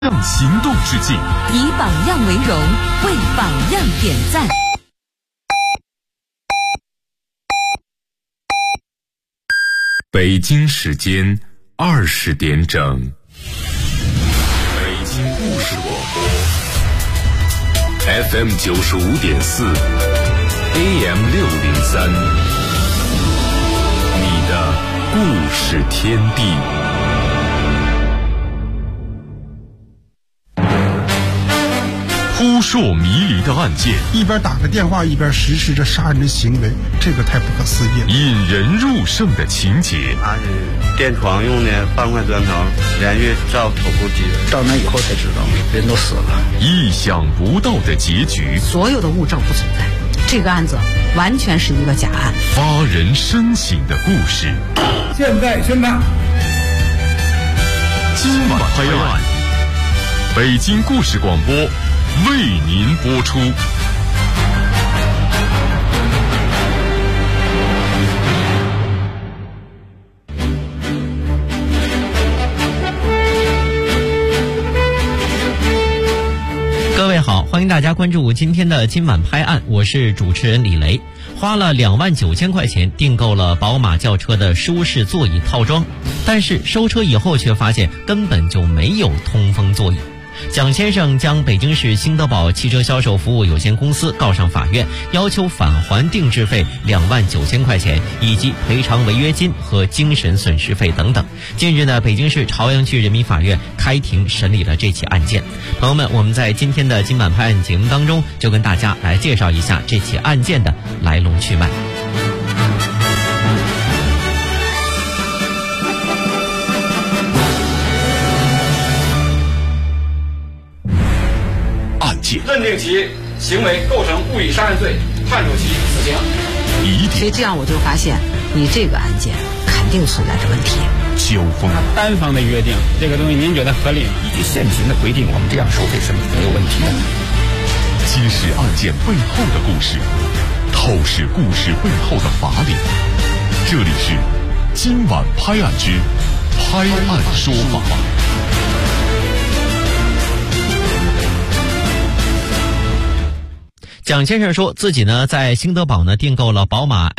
让行动致敬， 以榜样为荣，为榜样点赞。 北京时间20点整，北京故事广播 FM 95.4 AM 603，你的故事天地。扑朔迷离的案件， 一边打个电话一边实施着杀人的行为，这个太不可思议了。 引人入胜的情节， 他是电窗用的半块砖头连续照头部击人， 到那以后才知道人都死了。 意想不到的结局， 所有的物证不存在，这个案子完全是一个假案。 发人深省的故事， 现在宣判， 今晚拍案，北京故事广播为您播出。 各位好，欢迎大家关注今天的今晚拍案，我是主持人李雷。花了29000块钱订购了宝马轿车的舒适座椅套装，但是收车以后却发现根本就没有通风座椅。蒋先生将北京市兴德宝汽车销售服务有限公司告上法院，要求返还定制费29000块钱，以及赔偿违约金和精神损失费等等。近日呢，北京市朝阳区人民法院开庭审理了这起案件。朋友们，我们在今天的今晚拍案节目当中，就跟大家来介绍一下这起案件的来龙去脉。 认定其行为构成故意杀人罪，判处其死刑。 所以这样我就发现，你这个案件肯定存在着问题。 交锋， 单方的约定，这个东西您觉得合理吗？ 依据现行的规定，我们这样收费是没有问题的。 揭示案件背后的故事，透视故事背后的法理。这里是今晚拍案之拍案说法。 蒋先生说自己呢在兴德宝呢订购了宝马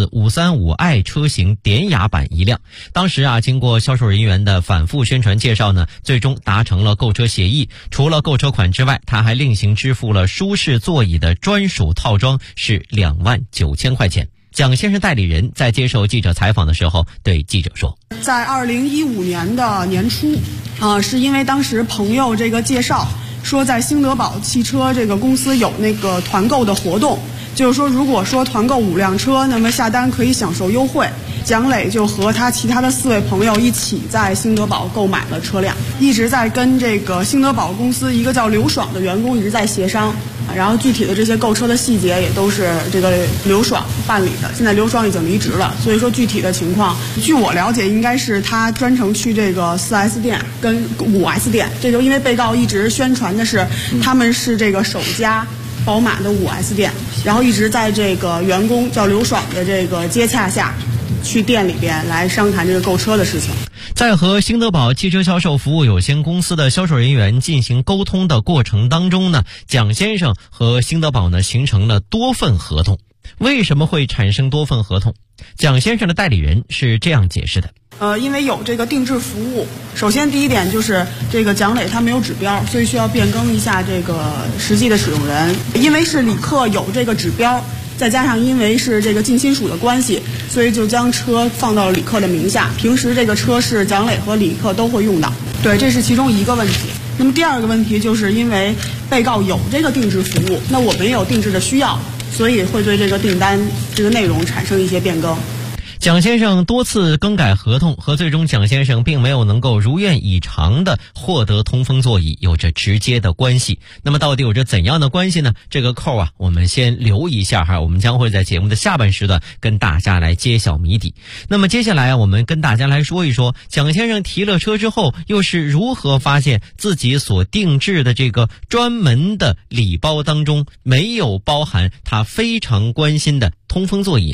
X535i 车型典雅版一辆，当时经过销售人员的反复宣传介绍呢，最终达成了购车协议。除了购车款之外，他还另行支付了舒适座椅的专属套装，是29000块钱。蒋先生代理人在接受记者采访的时候对记者说， 在2015年的年初是因为当时朋友这个介绍说在兴德宝汽车这个公司有那个团购的活动，就是说如果说团购5辆车，那么下单可以享受优惠。蒋磊就和他其他的4位朋友一起在兴德宝购买了车辆，一直在跟这个兴德宝公司一个叫刘爽的员工一直在协商，然后具体的这些购车的细节也都是这个刘爽办理的。现在刘爽已经离职了，所以说具体的情况，据我了解，应该是他专程去这个4S 店跟5S 店，这就因为被告一直宣传的是他们是这个首家宝马的5S 店，然后一直在这个员工叫刘爽的这个接洽下，去店里边来商谈这个购车的事情。 在和兴德宝汽车销售服务有限公司的销售人员进行沟通的过程当中呢，蒋先生和兴德宝呢形成了多份合同。为什么会产生多份合同？蒋先生的代理人是这样解释的。 因为有这个定制服务，首先第一点就是这个蒋磊他没有指标，所以需要变更一下这个实际的使用人。因为是李克有这个指标，再加上因为是这个近亲属的关系，所以就将车放到了李克的名下。平时这个车是蒋磊和李克都会用到。对，这是其中一个问题。那么第二个问题就是因为被告有这个定制服务，那我们也有定制的需要，所以会对这个订单这个内容产生一些变更。 蒋先生多次更改合同和最终蒋先生并没有能够如愿以偿的获得通风座椅有着直接的关系。那么到底有着怎样的关系呢？这个扣我们先留一下我们将会在节目的下半时段跟大家来揭晓谜底。那么接下来我们跟大家来说一说蒋先生提了车之后又是如何发现自己所定制的这个专门的礼包当中没有包含他非常关心的通风座椅呢？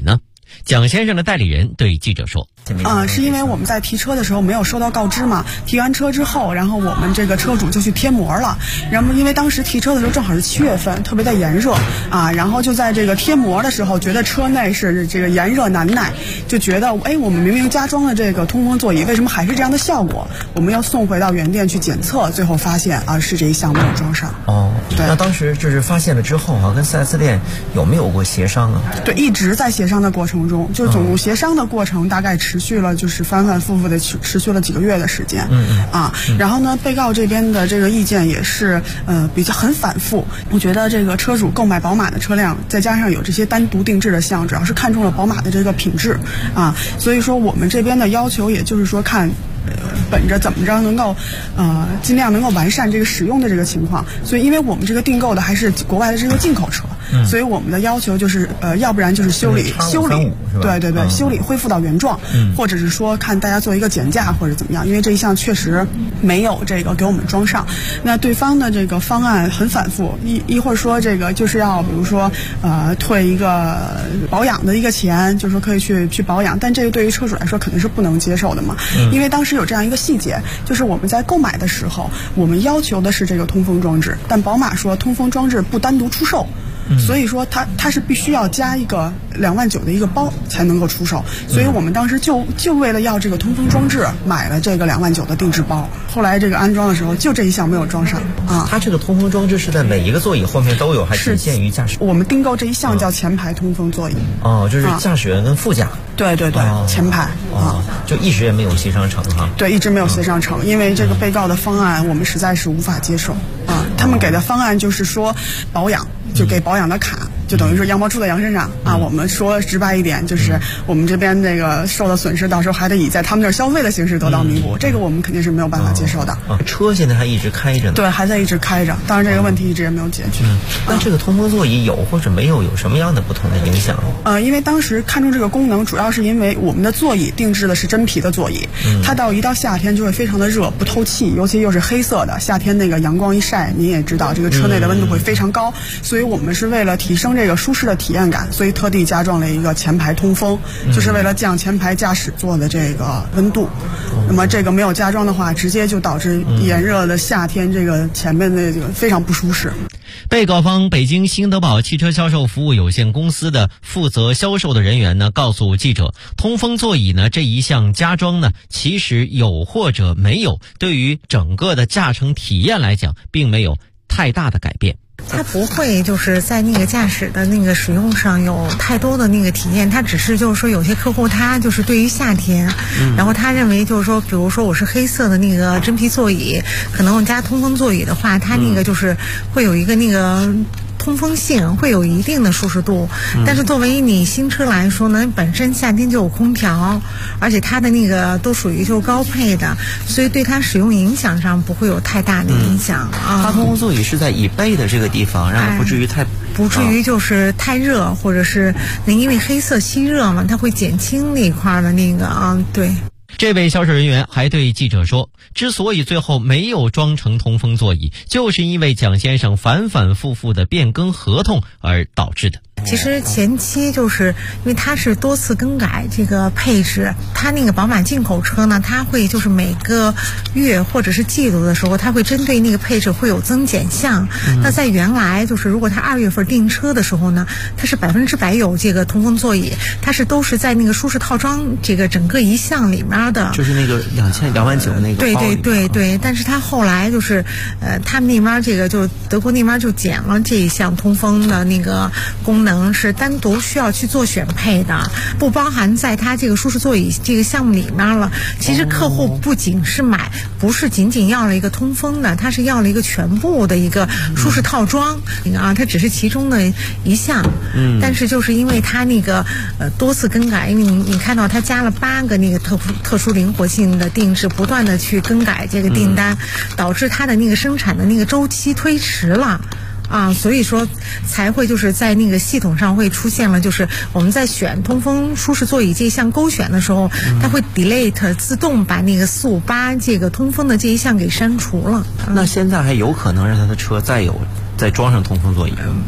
蒋先生的代理人对记者说： 是因为我们在提车的时候没有收到告知嘛，提完车之后，然后我们这个车主就去贴膜了。然后因为当时提车的时候正好是7月份，特别的炎热啊，然后就在这个贴膜的时候，觉得车内是这个炎热难耐，就觉得我们明明加装了这个通风座椅，为什么还是这样的效果？我们要送回到原店去检测，最后发现是这一项没有装上。对。 那当时就是发现了之后跟4S店有没有过协商啊？ 对，一直在协商的过程中，就总共协商的过程大概持续了就是反反复复的持续了几个月的时间。然后呢，被告这边的这个意见也是比较很反复。我觉得这个车主购买宝马的车辆，再加上有这些单独定制的项，主要是看中了宝马的这个品质所以说我们这边的要求也就是说看本着怎么着能够尽量能够完善这个使用的这个情况。所以因为我们这个订购的还是国外的这个进口车，所以我们的要求就是要不然就是修理对修理恢复到原状，或者是说看大家做一个减价或者怎么样，因为这一项确实没有这个给我们装上。那对方的这个方案很反复，一会儿说这个就是要比如说退一个保养的一个钱，就是说可以去保养，但这个对于车主来说肯定是不能接受的嘛。因为当时有这样一个细节，就是我们在购买的时候，我们要求的是这个通风装置，但宝马说通风装置不单独出售。所以说它是必须要加一个2万9的一个包才能够出售，所以我们当时就为了要这个通风装置买了这个2万9的定制包。后来这个安装的时候就这一项没有装上它这个通风装置是在每一个座椅后面都有，还仅限于驾驶？ 我们订购这一项叫前排通风座椅。 就是驾驶员跟副驾。 对，前排就一直也没有协商成哈。 对，一直没有协商成，因为这个被告的方案我们实在是无法接受他们给的方案就是说保养就给保养的卡，就等于说羊毛出在羊身上我们说直白一点，就是我们这边这个受到损失，到时候还得以在他们那儿消费的形式得到弥补，这个我们肯定是没有办法接受的。 车现在还一直开着呢？ 对，还在一直开着，当然这个问题一直也没有解决。 那这个通风座椅有或者没有什么样的不同的影响？ 因为当时看中这个功能，主要是因为我们的座椅定制的是真皮的座椅，它一到夏天就会非常的热，不透气，尤其又是黑色的，夏天那个阳光一晒，您也知道这个车内的温度会非常高，所以我们是为了提升这个舒适的体验感，所以特地加装了一个前排通风，就是为了降前排驾驶座的这个温度。那么这个没有加装的话，直接就导致炎热的夏天这个前面的这个非常不舒适。 被告方北京兴德宝汽车销售服务有限公司的负责销售的人员呢，告诉记者，通风座椅呢这一项加装呢，其实有或者没有，对于整个的驾乘体验来讲，并没有太大的改变。 它不会就是在那个驾驶的那个使用上有太多的那个体验，它只是就是说有些客户他就是对于夏天，然后他认为就是说，比如说我是黑色的那个真皮座椅，可能我加通风座椅的话，它那个就是会有一个那个通风性，会有一定的舒适度。但是作为你新车来说呢，本身夏天就有空调，而且它的那个都属于就是高配的，所以对它使用影响上不会有太大的影响它通风座椅是在椅背的这个地方，让它不至于不至于就是太热，或者是因为黑色吸热嘛，它会减轻那一块的那个对。 这位销售人员还对记者说，之所以最后没有装成通风座椅，就是因为蒋先生反反复复的变更合同而导致的。 其实前期就是因为它是多次更改这个配置，它那个宝马进口车呢，它会就是每个月或者是季度的时候，它会针对那个配置会有增减项。那在原来就是如果它2月份订车的时候呢，它是100%有这个通风座椅，它是都是在那个舒适套装这个整个一项里面的， 就是那个2万9的那个对。但是它后来就是他们那边这个就德国那边就减了这一项通风的那个功能，是单独需要去做选配的，不包含在它这个舒适座椅这个项目里面了。其实客户不仅是买，不是仅仅要了一个通风的，他是要了一个全部的一个舒适套装它只是其中的一项。但是就是因为它那个多次更改，因为你看到它加了8个那个特殊灵活性的定制，不断的去更改这个订单，导致它的那个生产的那个周期推迟了。所以说才会就是在那个系统上会出现了，就是我们在选通风舒适座椅这一项勾选的时候，它会 delete 自动把那个458这个通风的这一项给删除了。 那现在还有可能让他的车再装上通风座椅？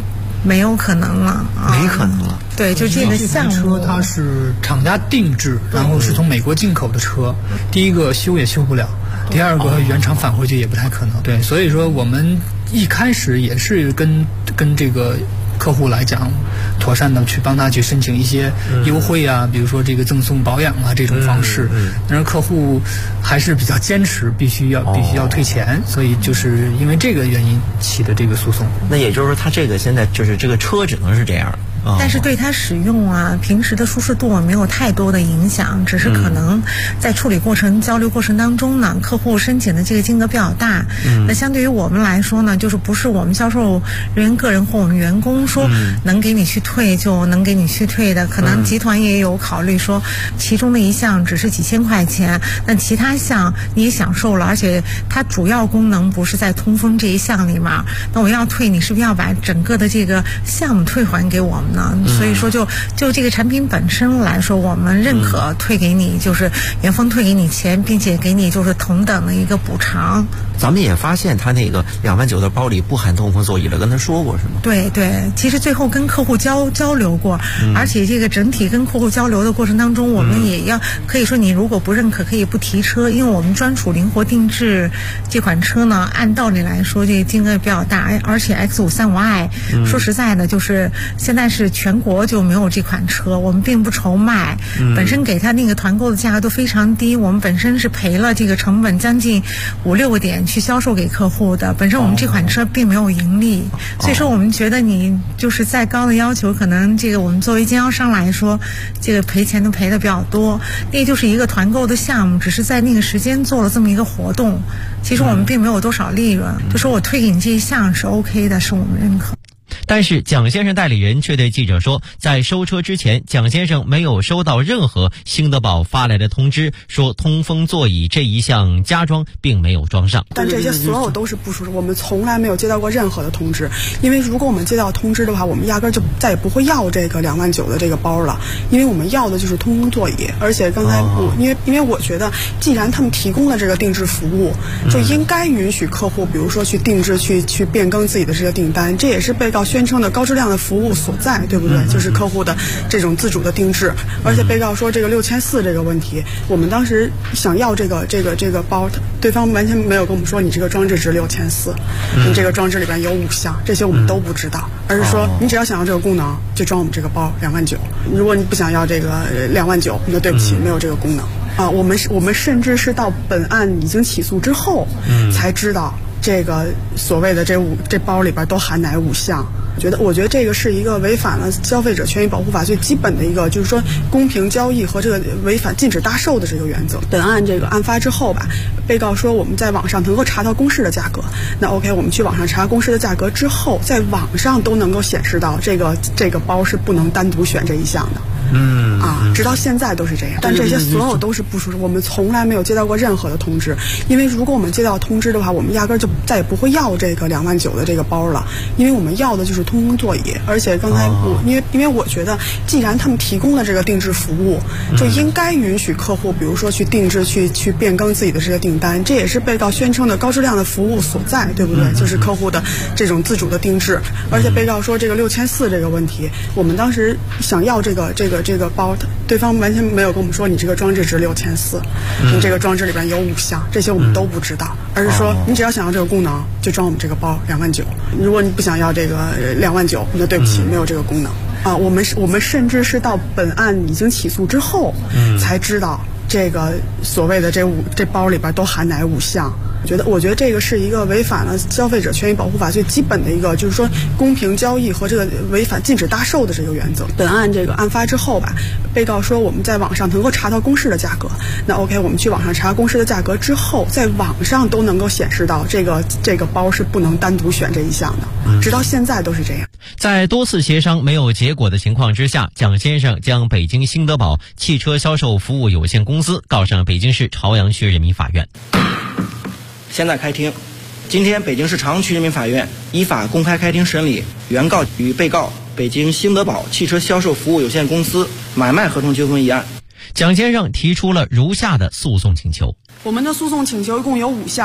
没有可能了， 没可能了。 对，就这个项目， 车它是厂家定制，然后是从美国进口的车，第一个修也修不了，第二个原厂返回去也不太可能。对，所以说我们一开始也是跟这个客户来讲，妥善的去帮他去申请一些优惠啊，比如说这个赠送保养啊这种方式，但是客户还是比较坚持，必须要退钱，所以就是因为这个原因起的这个诉讼。 那也就是说，他这个现在就是这个车只能是这样。 但是对它使用啊，平时的舒适度没有太多的影响，只是可能在处理过程、交流过程当中呢，客户申请的这个金额比较大。那相对于我们来说呢，就是不是我们销售人员个人或我们员工说能给你去退就能给你去退的，可能集团也有考虑说，其中的一项只是几千块钱，但其他项你也享受了，而且它主要功能不是在通风这一项里面，那我要退，你是不是要把整个的这个项目退还给我们？所以说就这个产品本身来说，我们认可退给你，就是原封退给你钱，并且给你就是同等的一个补偿。 咱们也发现他那个2万9的包里不含通风座椅了，跟他说过是吗？ 对，其实最后跟客户交流过，而且这个整体跟客户交流的过程当中，我们也要可以说，你如果不认可可以不提车，因为我们专属灵活定制这款车呢，按道理来说这个金额比较大，而且 X535i 说实在的，就是现在是全国就没有这款车，我们并不愁卖，本身给他那个团购的价格都非常低，我们本身是赔了这个成本将近5-6个点去销售给客户的，本身我们这款车并没有盈利，所以说我们觉得你就是再高的要求，可能这个我们作为经销商来说，这个赔钱都赔的比较多。那就是一个团购的项目，只是在那个时间做了这么一个活动，其实我们并没有多少利润，就说我退给你这一项是 OK 的，是我们认可。 但是蒋先生代理人却对记者说，在收车之前，蒋先生没有收到任何兴德宝发来的通知，说通风座椅这一项加装并没有装上。 但这些所有都是不属实，我们从来没有接到过任何的通知。因为如果我们接到通知的话，我们压根就再也不会要这个2万9的这个包了，因为我们要的就是通风座椅。而且刚才因为我觉得，既然他们提供了这个定制服务，就应该允许客户，比如说去定制、去变更自己的这个订单，这也是被告宣称的高质量的服务所在，对不对？就是客户的这种自主的定制。而且被告说这个6400这个问题，我们当时想要这个包，对方完全没有跟我们说你这个装置值6400，你这个装置里边有5项，这些我们都不知道，而是说你只要想要这个功能，就装我们这个包2万9。如果你不想要这个2万9，那对不起，没有这个功能啊。我们甚至是到本案已经起诉之后，才知道这个所谓的这包里边都含哪5项。我觉得这个是一个违反了消费者权益保护法最基本的一个，就是说公平交易和这个违反禁止大售的这个原则。本案这个案发之后吧，被告说我们在网上能够查到公示的价格，那 OK， 我们去网上查公示的价格之后，在网上都能够显示到这个包是不能单独选这一项的。直到现在都是这样，但这些所有都是不属实，我们从来没有接到过任何的通知。因为如果我们接到通知的话，我们压根就再也不会要这个2万9的这个包了，因为我们要的就是通风座椅。而且刚才因为我觉得，既然他们提供了这个定制服务，就应该允许客户，比如说去定制、去变更自己的这个订单，这也是被告宣称的高质量的服务所在，对不对？就是客户的这种自主的定制。而且被告说这个6400这个问题，我们当时想要这个包，对方完全没有跟我们说你这个装置值6400，你这个装置里边有5项，这些我们都不知道，而是说你只要想要这个功能，就装我们这个包2万9。如果你不想要这个2万9，那对不起，没有这个功能啊。我们甚至是到本案已经起诉之后，才知道这个所谓的这包里边都含哪5项。我觉得这个是一个违反了消费者权益保护法最基本的一个，就是说公平交易和这个违反禁止大售的这个原则。本案这个案发之后吧，被告说我们在网上能够查到公示的价格，那 OK， 我们去网上查公示的价格之后，在网上都能够显示到这个包是不能单独选这一项的，直到现在都是这样。 在多次协商没有结果的情况之下，蒋先生将北京兴德宝汽车销售服务有限公司告上北京市朝阳区人民法院。 现在开庭。今天北京市朝阳区人民法院依法公开开庭审理原告与被告北京兴德宝汽车销售服务有限公司买卖合同纠纷一案。 蒋先生提出了如下的诉讼请求。 我们的诉讼请求一共有5项。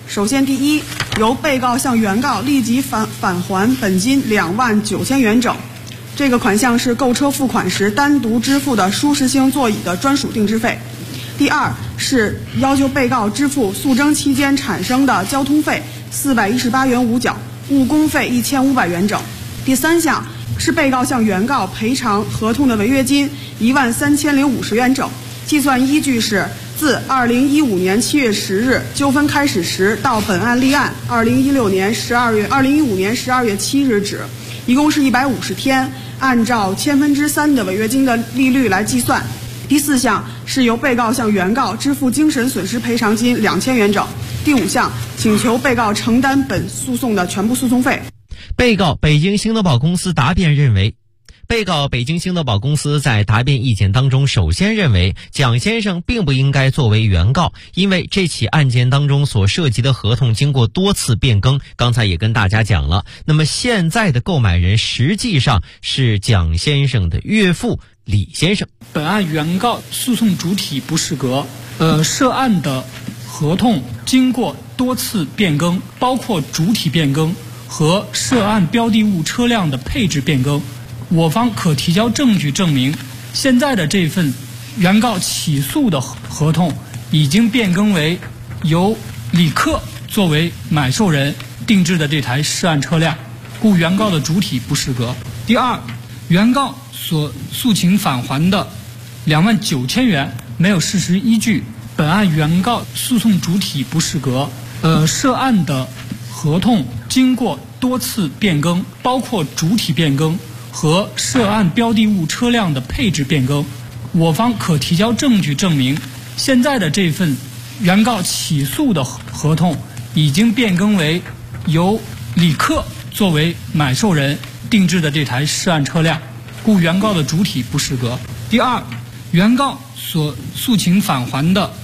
首先，第一，由被告向原告立即返还本金29000元整。这个款项是购车付款时单独支付的舒适性座椅的专属定制费。第二是要求被告支付诉争期间产生的交通费418元5角，误工费1500元整。第三项是被告向原告赔偿合同的违约金13050元整，计算依据是自2015年7月10日纠纷开始时到本案立案2015年12月7日止，一共是150天，按照3%的违约金的利率来计算。第四项是由被告向原告支付精神损失赔偿金2000元整。第五项，请求被告承担本诉讼的全部诉讼费。 被告北京兴德宝公司答辩认为，被告北京兴德宝公司在答辩意见当中首先认为蒋先生并不应该作为原告，因为这起案件当中所涉及的合同经过多次变更，刚才也跟大家讲了，那么现在的购买人实际上是蒋先生的岳父李先生。 本案原告诉讼主体不适格，涉案的合同经过多次变更，包括主体变更和涉案标的物车辆的配置变更。我方可提交证据证明，现在的这份原告起诉的合同已经变更为由李克作为买受人定制的这台涉案车辆，故原告的主体不适格。第二，原告所诉请返还的29000元没有事实依据，本案原告诉讼主体不适格，涉案的合同经过多次变更，包括主体变更和涉案标的物车辆的配置变更。我方可提交证据证明，现在的这份原告起诉的合同已经变更为由李克作为买受人定制的这台涉案车辆，故原告的主体不适格。第二，原告所诉请返还的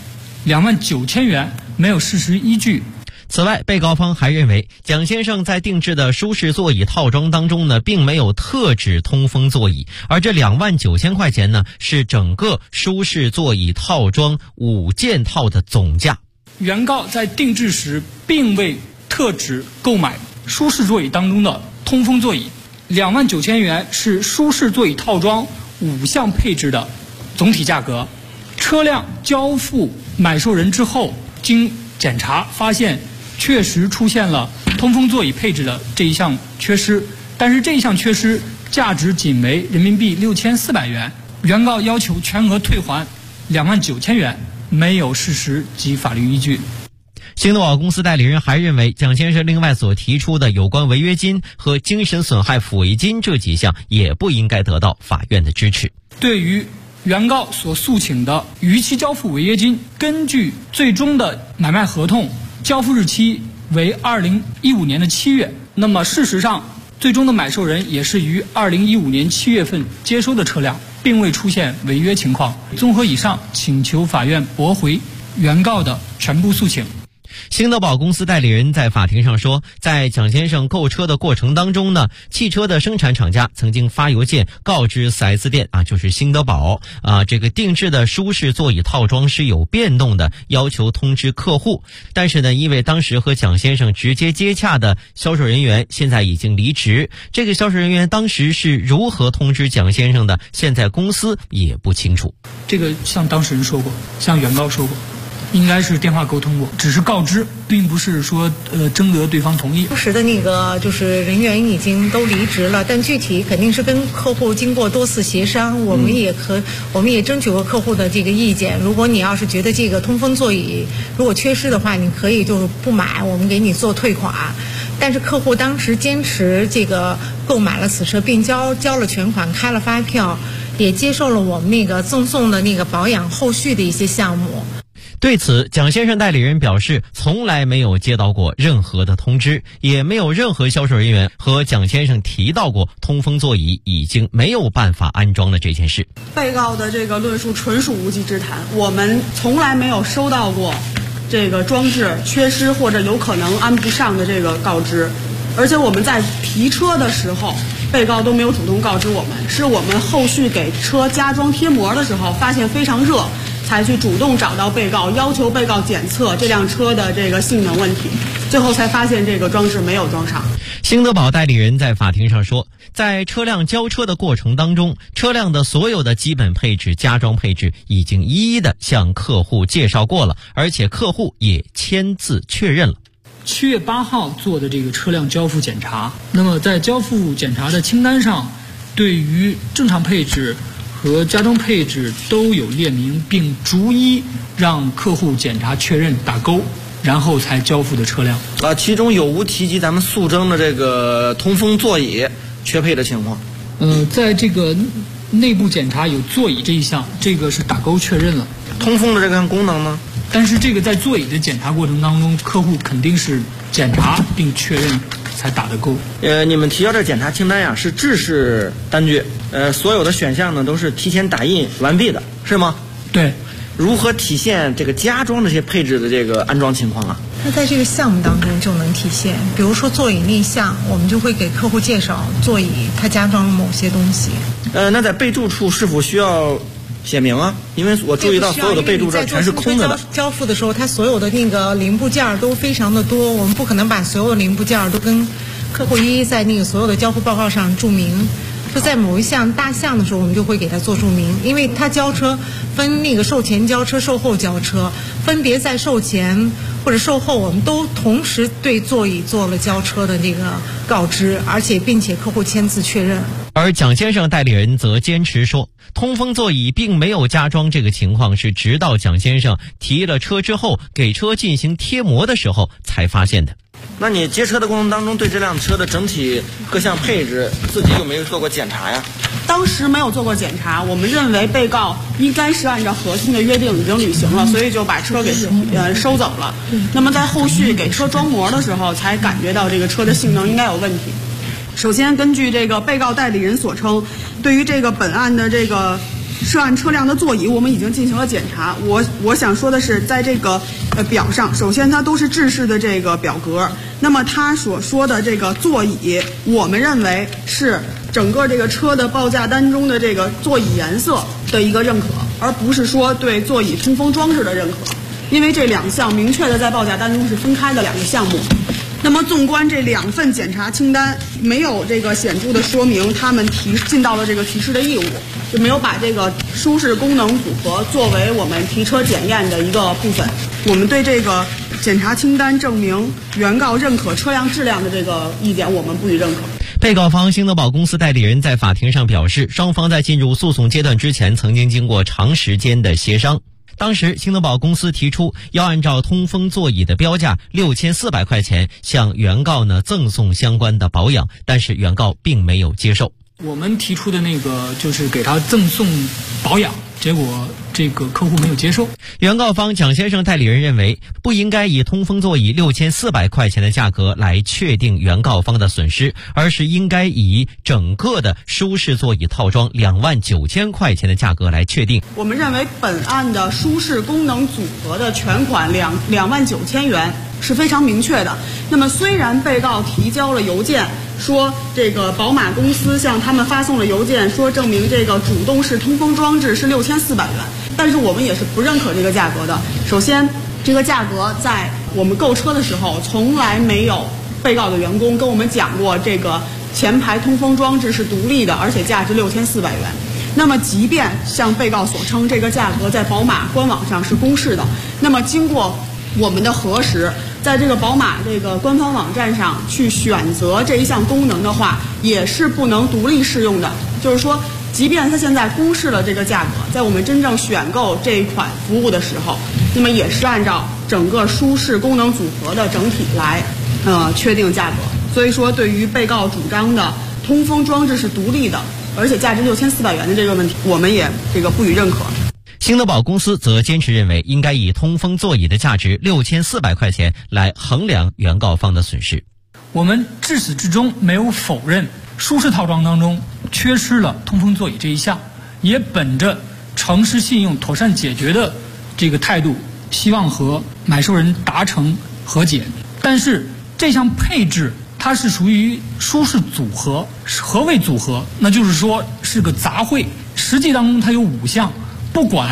29000元没有事实依据。 此外，被告方还认为蒋先生在定制的舒适座椅套装当中呢，并没有特指通风座椅，而这29000块钱呢，是整个舒适座椅套装5件套的总价。 原告在定制时并未特指购买舒适座椅当中的通风座椅，29000元是舒适座椅套装5项配置的总体价格。车辆交付买受人之后，经检查发现确实出现了通风座椅配置的这一项缺失，但是这一项缺失价值仅为人民币6400元，原告要求全额退还29000元，没有事实及法律依据。 兴德宝公司代理人还认为，蒋先生另外所提出的有关违约金和精神损害抚慰金这几项也不应该得到法院的支持。 对于原告所诉请的逾期交付违约金，根据最终的买卖合同交付日期为2015年的7月，那么事实上最终的买受人也是于2015年7月份接收的车辆，并未出现违约情况。综合以上，请求法院驳回原告的全部诉请。 兴德宝公司代理人在法庭上说，在蒋先生购车的过程当中呢，汽车的生产厂家曾经发邮件告知 4S 店就是兴德宝这个定制的舒适座椅套装是有变动的，要求通知客户。但是呢，因为当时和蒋先生直接接洽的销售人员现在已经离职，这个销售人员当时是如何通知蒋先生的，现在公司也不清楚。 这个向当事人说过，向原告说过，应该是电话沟通过，只是告知，并不是说征得对方同意。 当时的那个就是人员已经都离职了，但具体肯定是跟客户经过多次协商，我们也争取过客户的这个意见。如果你要是觉得这个通风座椅如果缺失的话，你可以就是不买，我们给你做退款。但是客户当时坚持这个购买了此车，并交了全款，开了发票，也接受了我们那个赠送的那个保养后续的一些项目。 对此，蒋先生代理人表示，从来没有接到过任何的通知，也没有任何销售人员和蒋先生提到过通风座椅已经没有办法安装的这件事。 被告的这个论述纯属无稽之谈，我们从来没有收到过这个装置缺失或者有可能安不上的这个告知，而且我们在提车的时候，被告都没有主动告知我们，是我们后续给车加装贴膜的时候发现非常热， 才去主动找到被告，要求被告检测这辆车的这个性能问题，最后才发现这个装置没有装上。 兴德宝代理人在法庭上说，在车辆交车的过程当中，车辆的所有的基本配置、加装配置已经一一的向客户介绍过了，而且客户也签字确认了。 7月8号做的这个车辆交付检查，那么在交付检查的清单上，对于正常配置和加装配置都有列明，并逐一让客户检查确认打勾，然后才交付的车辆。 其中有无提及咱们速征的这个通风座椅缺配的情况？ 在这个内部检查有座椅这一项，这个是打勾确认了。 通风的这个功能呢？ 但是这个在座椅的检查过程当中，客户肯定是检查并确认才打的勾。 你们提交这检查清单呀，是制式单据，所有的选项呢都是提前打印完毕的，是吗？ 对。 如何体现这个加装这些配置的这个安装情况啊？ 那在这个项目当中就能体现，比如说座椅那项，我们就会给客户介绍座椅它加装了某些东西。 那在备注处是否需要写明啊？因为我注意到所有的备注这全是空的。 交付的时候，它所有的那个零部件都非常的多，我们不可能把所有的零部件都跟客户一一在那个所有的交付报告上注明。就在某一项大项的时候，我们就会给他做注明，因为他交车分那个售前交车、售后交车，分别在售前或者售后，我们都同时对座椅做了交车的这个告知，而且并且客户签字确认。 而蒋先生代理人则坚持说，通风座椅并没有加装这个情况是直到蒋先生提了车之后，给车进行贴膜的时候才发现的。 那你接车的过程当中，对这辆车的整体各项配置自己有没有做过检查呀？ 当时没有做过检查，我们认为被告应该是按照合同的约定已经履行了，所以就把车给收走了。那么在后续给车装膜的时候，才感觉到这个车的性能应该有问题。首先，根据这个被告代理人所称，对于这个本案的这个涉案车辆的座椅，我们已经进行了检查。我想说的是，在这个表上，首先它都是制式的这个表格。那么他所说的这个座椅，我们认为是整个这个车的报价单中的这个座椅颜色的一个认可，而不是说对座椅通风装置的认可。因为这两项明确的在报价单中是分开的两个项目。那么纵观这2份检查清单，没有这个显著的说明他们尽到了这个提示的义务，就没有把这个舒适功能组合作为我们提车检验的一个部分。我们对这个检查清单证明原告认可车辆质量的这个意见，我们不予认可。 被告方兴德宝公司代理人在法庭上表示，双方在进入诉讼阶段之前曾经经过长时间的协商。当时兴德宝公司提出要按照通风座椅的标价6400块钱向原告赠送相关的保养，但是原告并没有接受。 我们提出的那个就是给他赠送保养，结果这个客户没有接受。 原告方蒋先生代理人认为，不应该以通风座椅6400块钱的价格来确定原告方的损失，而是应该以整个的舒适座椅套装29000块钱的价格来确定。 我们认为本案的舒适功能组合的全款29000元是非常明确的。那么虽然被告提交了邮件说这个宝马公司向他们发送了邮件说证明这个主动式通风装置是6400元，但是我们也是不认可这个价格的。首先，这个价格在我们购车的时候从来没有被告的员工跟我们讲过这个前排通风装置是独立的，而且价值6400元。那么即便像被告所称这个价格在宝马官网上是公示的，那么经过我们的核实，在这个宝马这个官方网站上去选择这一项功能的话，也是不能独立适用的。就是说，即便它现在公示了这个价格，在我们真正选购这一款服务的时候，那么也是按照整个舒适功能组合的整体来确定价格。所以说，对于被告主张的通风装置是独立的，而且价值6400元的这个问题，我们也不予认可。 兴德宝公司则坚持认为，应该以通风座椅的价值6400块钱来衡量原告方的损失。 我们至始至终没有否认舒适套装当中缺失了通风座椅这一项，也本着诚实信用、妥善解决的这个态度，希望和买受人达成和解。但是这项配置它是属于舒适组合。何谓组合？那就是说是个杂烩，实际当中它有5项。不管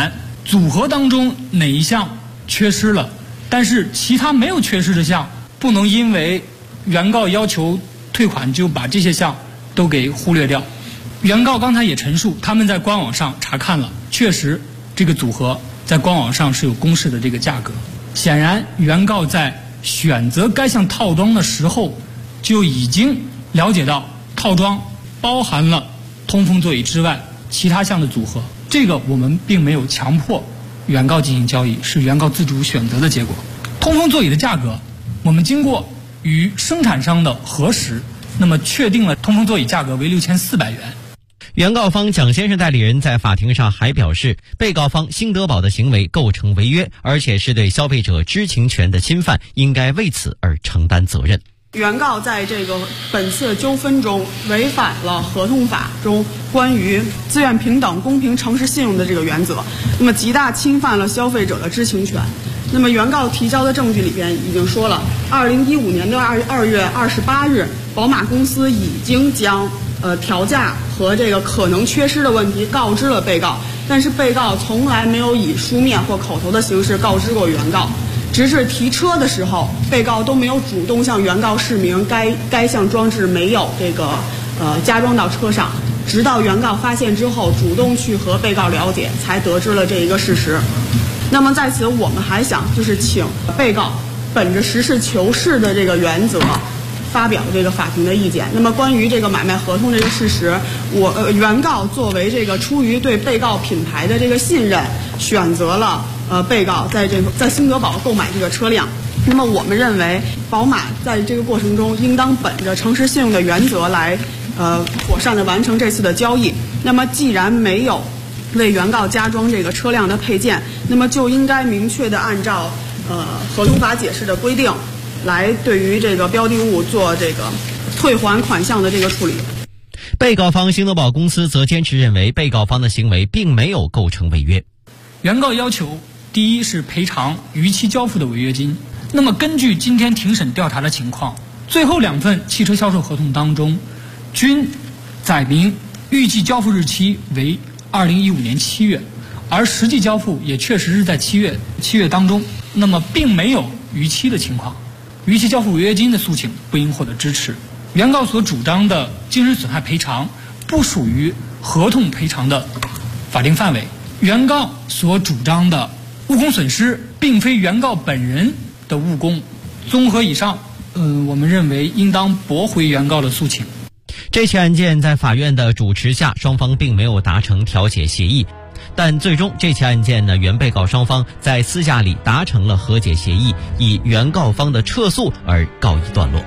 组合当中哪一项缺失了，但是其他没有缺失的项，不能因为原告要求退款就把这些项都给忽略掉。原告刚才也陈述，他们在官网上查看了，确实这个组合在官网上是有公示的这个价格。显然，原告在选择该项套装的时候就已经了解到套装包含了通风座椅之外其他项的组合，这个我们并没有强迫原告进行交易，是原告自主选择的结果。通风座椅的价格，我们经过与生产商的核实，那么确定了通风座椅价格为6400元。 原告方蒋先生代理人在法庭上还表示，被告方兴德宝的行为构成违约，而且是对消费者知情权的侵犯，应该为此而承担责任。 原告在这个本次纠纷中违反了合同法中关于自愿平等、公平、诚实、信用的这个原则，那么极大侵犯了消费者的知情权。那么原告提交的证据里边已经说了，2015年的2月28日，宝马公司已经将调价和这个可能缺失的问题告知了被告，但是被告从来没有以书面或口头的形式告知过原告。直至提车的时候，被告都没有主动向原告示明该项装置没有这个加装到车上，直到原告发现之后，主动去和被告了解，才得知了这一个事实。那么在此，我们还想就是请被告本着实事求是的这个原则，发表这个法庭的意见。那么关于这个买卖合同这个事实，原告作为这个出于对被告品牌的这个信任，选择了被告在兴德宝购买这个车辆。那么我们认为，宝马在这个过程中应当本着诚实信用的原则来妥善的完成这次的交易。那么既然没有为原告加装这个车辆的配件，那么就应该明确的按照合同法解释的规定，来对于这个标的物做这个退还款项的这个处理。 被告方兴德宝公司则坚持认为，被告方的行为并没有构成违约。 原告要求，第一是赔偿逾期交付的违约金。那么根据今天庭审调查的情况，最后2份汽车销售合同当中，均载明预计交付日期为2015年7月，而实际交付也确实是在7月当中，那么并没有逾期的情况。逾期交付违约金的诉请不应获得支持。原告所主张的精神损害赔偿不属于合同赔偿的法定范围。原告所主张的误工损失并非原告本人的误工。综合以上，我们认为应当驳回原告的诉请。 这起案件在法院的主持下，双方并没有达成调解协议，但最终这起案件呢，原被告双方在私下里达成了和解协议，以原告方的撤诉而告一段落。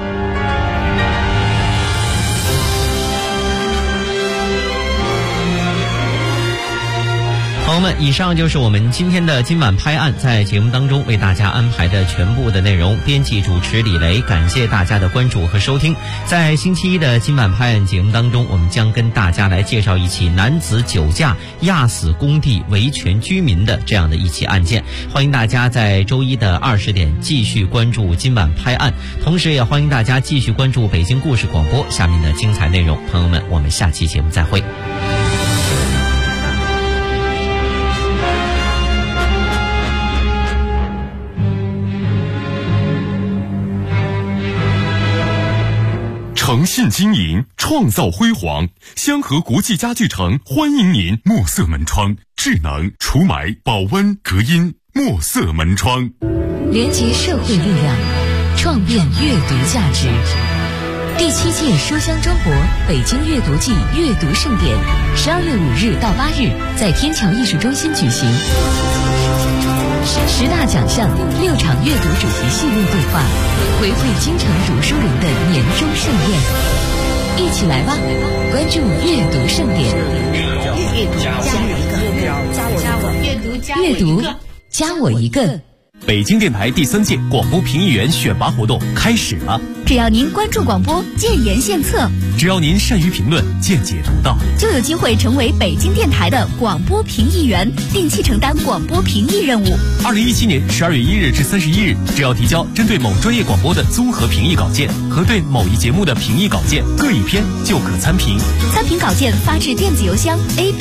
朋友们，以上就是我们今天的今晚拍案在节目当中为大家安排的全部的内容。编辑主持李雷，感谢大家的关注和收听。在星期一的今晚拍案节目当中，我们将跟大家来介绍一起男子酒驾压死工地维权居民的这样的一起案件。欢迎大家在周一的20点继续关注今晚拍案，同时也欢迎大家继续关注北京故事广播下面的精彩内容。朋友们，我们下期节目再会。 诚信经营，创造辉煌。香河国际家具城欢迎您。墨色门窗，智能除霾、保温、隔音。墨色门窗， 连接社会力量，创变阅读价值。第7届书香中国北京阅读季阅读盛典，12月5日到8日在天桥艺术中心举行。10大奖项，6场阅读主题系列对话，回馈京城读书人的年终盛宴。一起来吧，关注阅读盛典。阅读加我一个。 北京电台第3届广播评议员选拔活动开始了。 只要您关注广播，建言献策； 只要您善于评论，见解独到， 就有机会成为北京电台的广播评议员，定期承担广播评议任务。 2017年12月1日至31日，只要提交针对某专业广播的综合评议稿件和对某一节目的评议稿件各一篇，就可参评。 参评稿件发至电子邮箱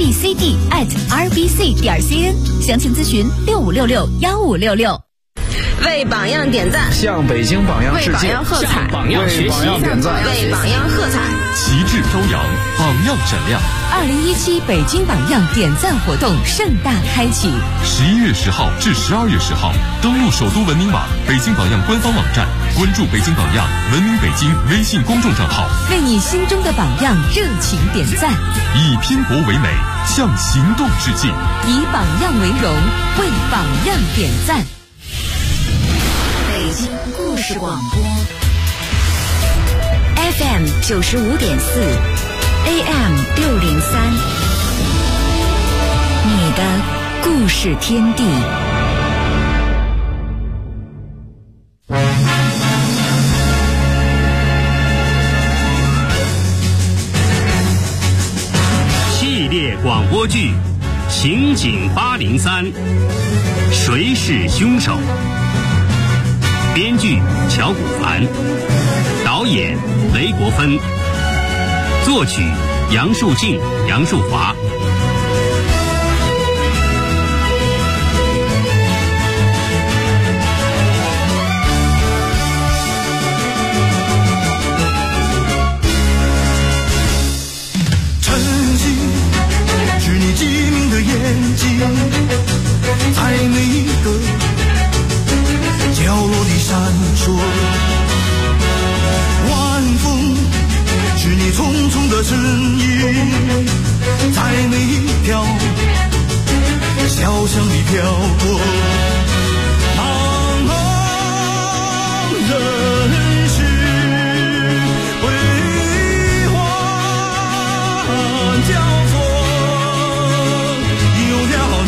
abcd@rbc.cn， 详情咨询65661566。 为榜样点赞， 向北京榜样致敬， 为榜样喝彩， 为榜样学习，点赞， 为榜样喝彩， 旗帜飘扬，榜样闪亮。 2017北京榜样点赞活动盛大开启 ，11月10号至12月10号，登录首都文明网、北京榜样官方网站，关注北京榜样、文明北京微信公众账号， 为你心中的榜样热情点赞， 以拼搏为美，向行动致敬， 以榜样为荣，为榜样点赞。 北京故事广播 FM 95.4 AM 603，你的故事天地。 系列广播剧《刑警803》，谁是凶手？编剧乔古凡，导演雷国芬，作曲杨树静、杨树华。 晨曦是你机敏的眼睛，在每一个角落里闪烁，晚风是你匆匆的身影，在每一条小巷里飘过，茫茫人世辉煌交错，有了你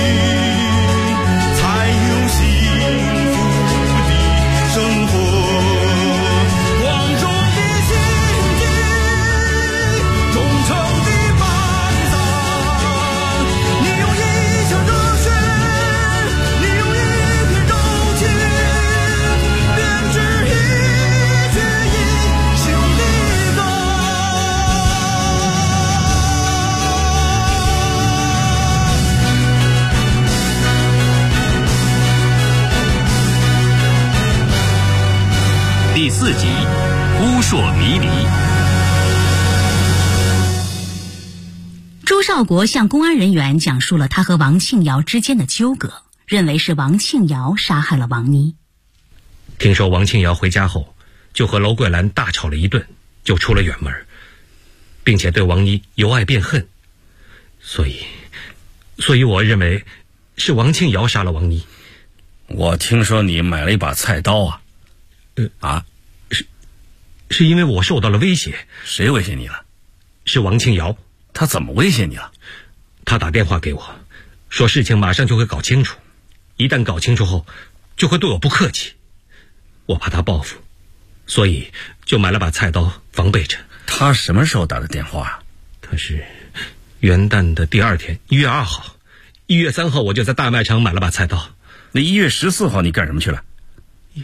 才有幸福的生活，光荣的心境，忠诚的榜样，你用一腔热血，你用一片柔情，编织一曲英雄的歌。 第4集，扑朔迷离。 朱少国向公安人员讲述了他和王庆瑶之间的纠葛，认为是王庆瑶杀害了王妮。 听说王庆瑶回家后就和娄桂兰大吵了一顿，就出了远门，并且对王妮由爱变恨，所以我认为是王庆瑶杀了王妮。 我听说你买了一把菜刀啊？ 是因为我受到了威胁。 谁威胁你了？ 是王庆瑶。 他怎么威胁你了？ 他打电话给我，说事情马上就会搞清楚，一旦搞清楚后就会对我不客气。我怕他报复，所以就买了把菜刀防备着。 他什么时候打的电话？ 他是元旦的第2天，1月2号。1月3号我就在大卖场买了把菜刀。 那1月14号你干什么去了 ？1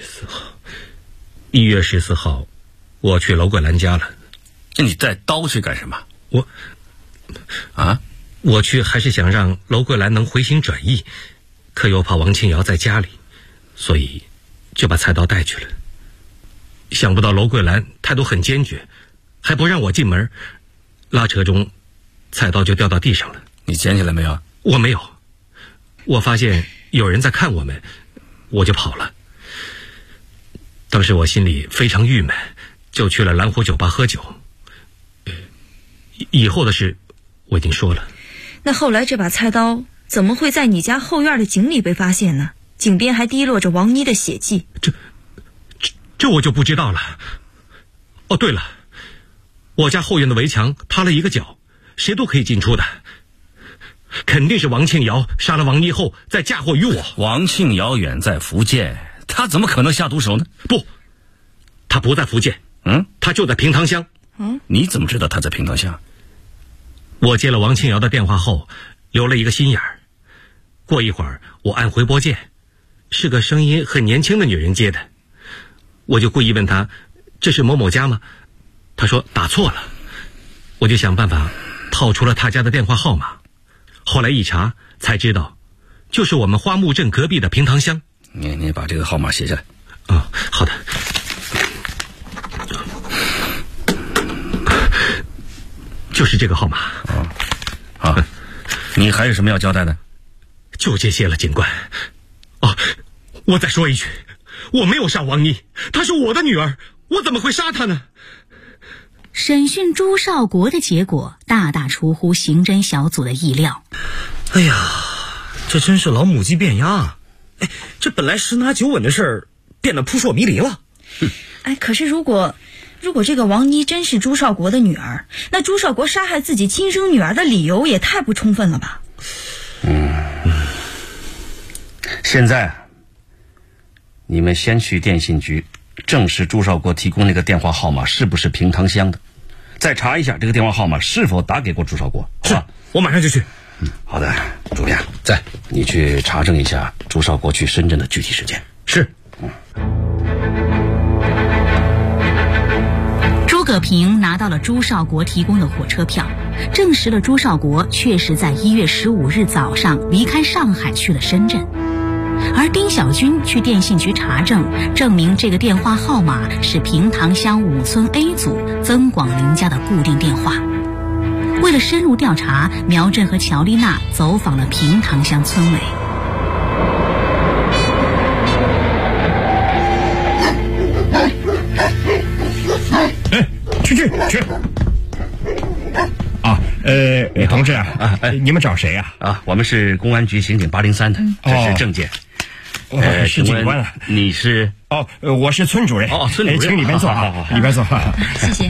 月14号我去娄桂兰家了。 那你带刀去干什么？ 我去还是想让娄桂兰能回心转意，可又怕王庆瑶在家里，所以就把菜刀带去了。想不到娄桂兰态度很坚决，还不让我进门，拉扯中菜刀就掉到地上了。 你捡起来没有？ 我没有，我发现有人在看我们，我就跑了。当时我心里非常郁闷，就去了蓝湖酒吧喝酒。以后的事我已经说了。 那后来这把菜刀怎么会在你家后院的井里被发现呢？井边还滴落着王妮的血迹。 这我就不知道了。哦，对了，我家后院的围墙塌了一个角，谁都可以进出的。肯定是王庆瑶杀了王妮后再嫁祸于我。 王庆瑶远在福建，他怎么可能下毒手呢？ 不， 他不在福建，他就在平塘乡。 你怎么知道他在平塘乡？ 我接了王庆瑶的电话后，留了一个心眼儿。过一会儿，我按回拨键，是个声音很年轻的女人接的，我就故意问她：“这是某某家吗？”她说打错了，我就想办法套出了她家的电话号码。后来一查才知道，就是我们花木镇隔壁的平塘乡。 你把这个号码写下来。 好的。就是这个号码。 好，你还有什么要交代的？ 就这些了，警官。我再说一句，我没有杀王妮，她是我的女儿，我怎么会杀她呢？ 审讯朱少国的结果大大出乎刑侦小组的意料。 哎呀，这真是老母鸡变鸭啊！这本来十拿九稳的事儿，变得扑朔迷离了。 可是如果这个王妮真是朱少国的女儿，那朱少国杀害自己亲生女儿的理由也太不充分了吧？ 现在你们先去电信局证实朱少国提供那个电话号码是不是平塘乡的，再查一下这个电话号码是否打给过朱少国。 是，我马上就去。 好的，主编在，你去查证一下朱少国去深圳的具体时间。 是。 诸葛平拿到了朱少国提供的火车票，证实了朱少国确实在1月15日早上离开上海去了深圳。而丁小军去电信局查证，证明这个电话号码是平塘乡5村 A 组曾广林家的固定电话。为了深入调查，苗振和乔丽娜走访了平塘乡村委。 去。同志你们找谁啊？ 我们是公安局刑警803的，这是证件。 是警官啊？ 你是？ 我是村主任。 村主任， 请里边坐啊，里边坐。 谢谢。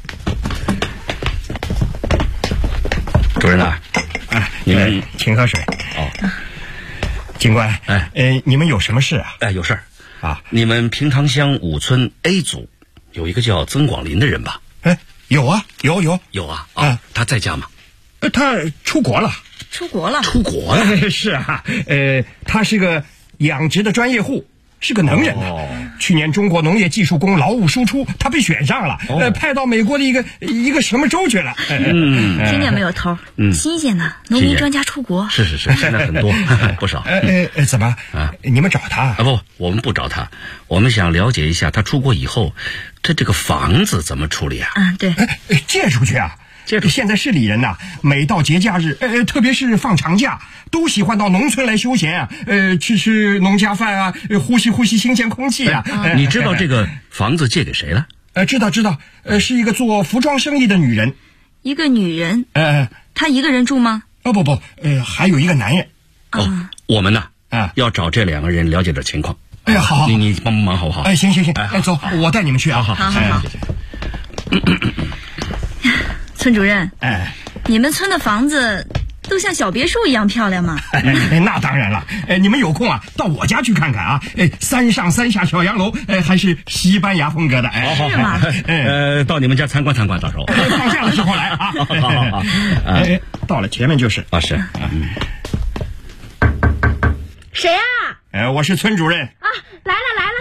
主任啊，你们请喝水。警官，你们有什么事啊？ 有事儿你们平塘乡5村 A 组有一个叫曾广林的人吧？ 有啊，有啊。他在家吗？ 他出国了。 出国了？ 是啊，他是个养殖的专业户，是个能人去年中国农业技术工劳务输出，他被选上了，派到美国的一个什么州去了。 听见没有，头？新鲜的，农民专家出国。 是，现在很多不少。 怎么你们找他？ 不，我们不找他，我们想了解一下他出国以后，这个房子怎么处理啊？ 对， 借出去啊。现在市里人呐，每到节假日，特别是放长假，都喜欢到农村来休闲啊，吃农家饭啊，呼吸新鲜空气啊。 你知道这个房子借给谁了？ 知道，是一个做服装生意的女人。 一个女人？她一个人住吗？ 不，还有一个男人。 我们呢要找这2个人了解点情况。 好， 你帮忙好不好？ 行，走，我带你们去啊。 好， 谢谢。村主任，你们村的房子都像小别墅一样漂亮吗？ 那当然了，你们有空啊，到我家去看看啊。3上3下小洋楼，还是西班牙风格的。 是吗？ 到你们家参观，到时候放假的时候来啊。好。到了前面就是。 是。 谁啊？ 我是村主任。 来了。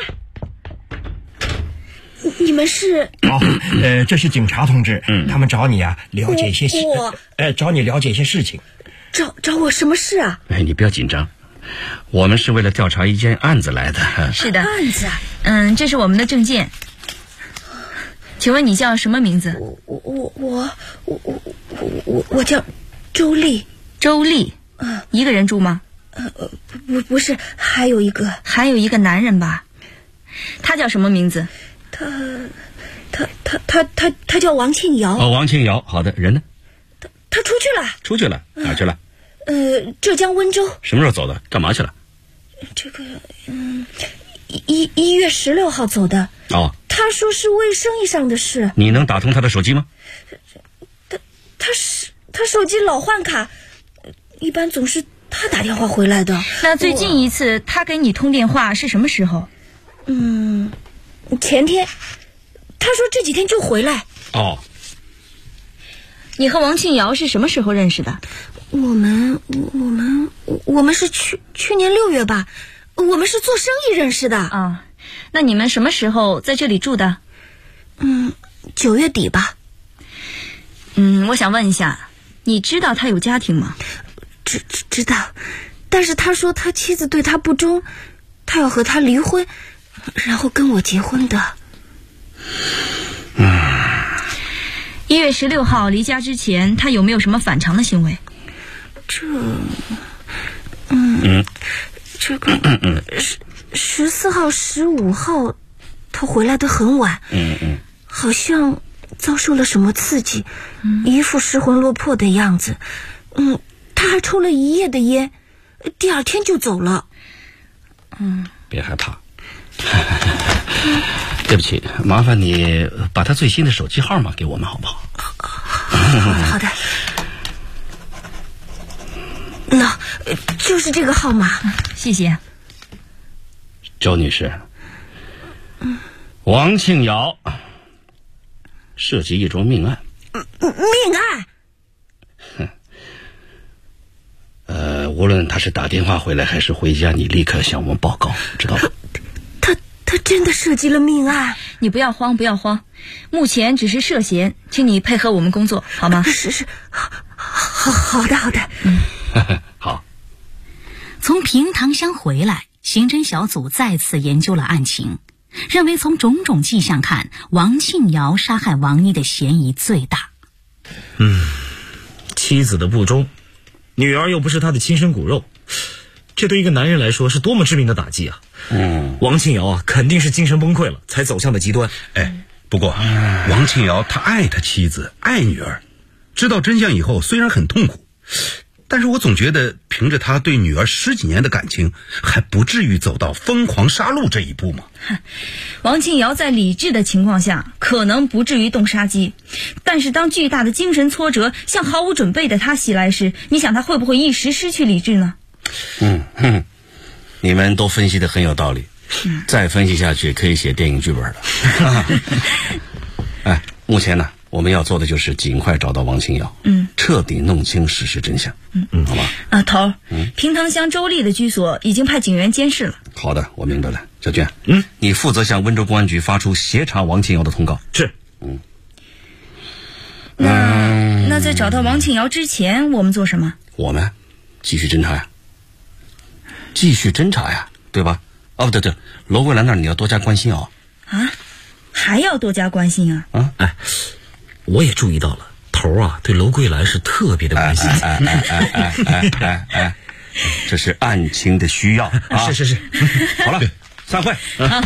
你们是？ 这是警察同志，他们找你啊，了解一些找你了解一些事情。 找我什么事啊？ 你不要紧张，我们是为了调查一件案子来的。 是的，案子啊。这是我们的证件。请问你叫什么名字？ 我叫周丽。 周丽。一个人住吗？ 不是，还有一个男人吧？他叫什么名字？ 他叫王庆瑶。 王庆瑶，好的。人呢？ 他出去了。 哪去了？ 浙江温州。 什么时候走的？干嘛去了？ 这个1月16号走的。他说是为生意上的事。 你能打通他的手机吗？ 他手机老换卡，一般总是他打电话回来的。 那最近一次他给你通电话是什么时候？ 前天他说这几天就回来。 哦， 你和王庆瑶是什么时候认识的？ 我们是去年6月吧，我们是做生意认识的啊。那你们什么时候在这里住的 ？9月底吧。 我想问一下，你知道他有家庭吗？ 知道，但是他说他妻子对他不忠，他要和他离婚，然后跟我结婚的。 1月16号离家之前，他有没有什么反常的行为？ 这个14号、15号，他回来的很晚，好像遭受了什么刺激，一副失魂落魄的样子。他还抽了1夜的烟，第2天就走了。 别害怕。对不起，麻烦你把他最新的手机号码给我们好不好？ 好的。那就是这个号码。 谢谢。 周女士，王庆瑶涉及一桩命案。 命案？ 无论他是打电话回来还是回家，你立刻向我们报告，知道吧？ 他真的涉及了命案。 你不要慌，不要慌，目前只是涉嫌，请你配合我们工作，好吗？ 是，好的。 好。 从平塘乡回来，刑侦小组再次研究了案情，认为从种种迹象看，王庆瑶杀害王妮的嫌疑最大。 妻子的不忠，女儿又不是他的亲生骨肉，这对一个男人来说是多么致命的打击啊！王庆瑶啊，肯定是精神崩溃了，才走向的极端。 不过王庆瑶他爱他妻子，爱女儿，知道真相以后虽然很痛苦，但是我总觉得凭着他对女儿10几年的感情，还不至于走到疯狂杀戮这一步嘛。 王庆瑶在理智的情况下可能不至于动杀机，但是当巨大的精神挫折向毫无准备的他袭来时，你想他会不会一时失去理智呢？ 你们都分析得很有道理，再分析下去可以写电影剧本了。目前呢，我们要做的就是尽快找到王庆瑶，彻底弄清事实真相。好吧。 头，平塘乡周丽的居所已经派警员监视了。 好的，我明白了。小娟，你负责向温州公安局发出协查王庆瑶的通告。 是。 那在找到王庆瑶之前，我们做什么？ 我们继续侦查呀，对吧？对，罗桂兰那儿你要多加关心啊。 还要多加关心啊？ 我也注意到了，头啊对罗桂兰是特别的关心。 这是案情的需要啊。 是。 好了，散会。 好。